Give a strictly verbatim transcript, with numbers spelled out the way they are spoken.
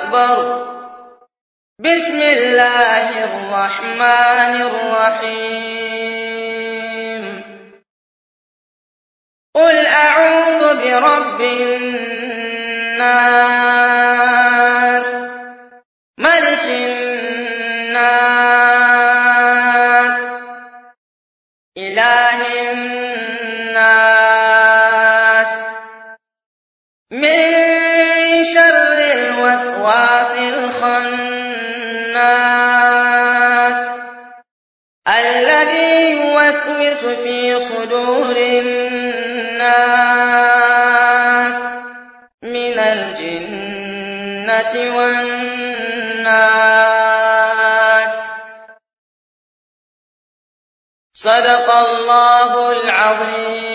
أكبر. بسم الله الرحمن الرحيم. قل أعوذ برب الناس، ملك الناس، إله الناس، من شر الوسواس الخناس، الذي يوسوس في صدور الناس من الجنة والناس. صدق الله العظيم.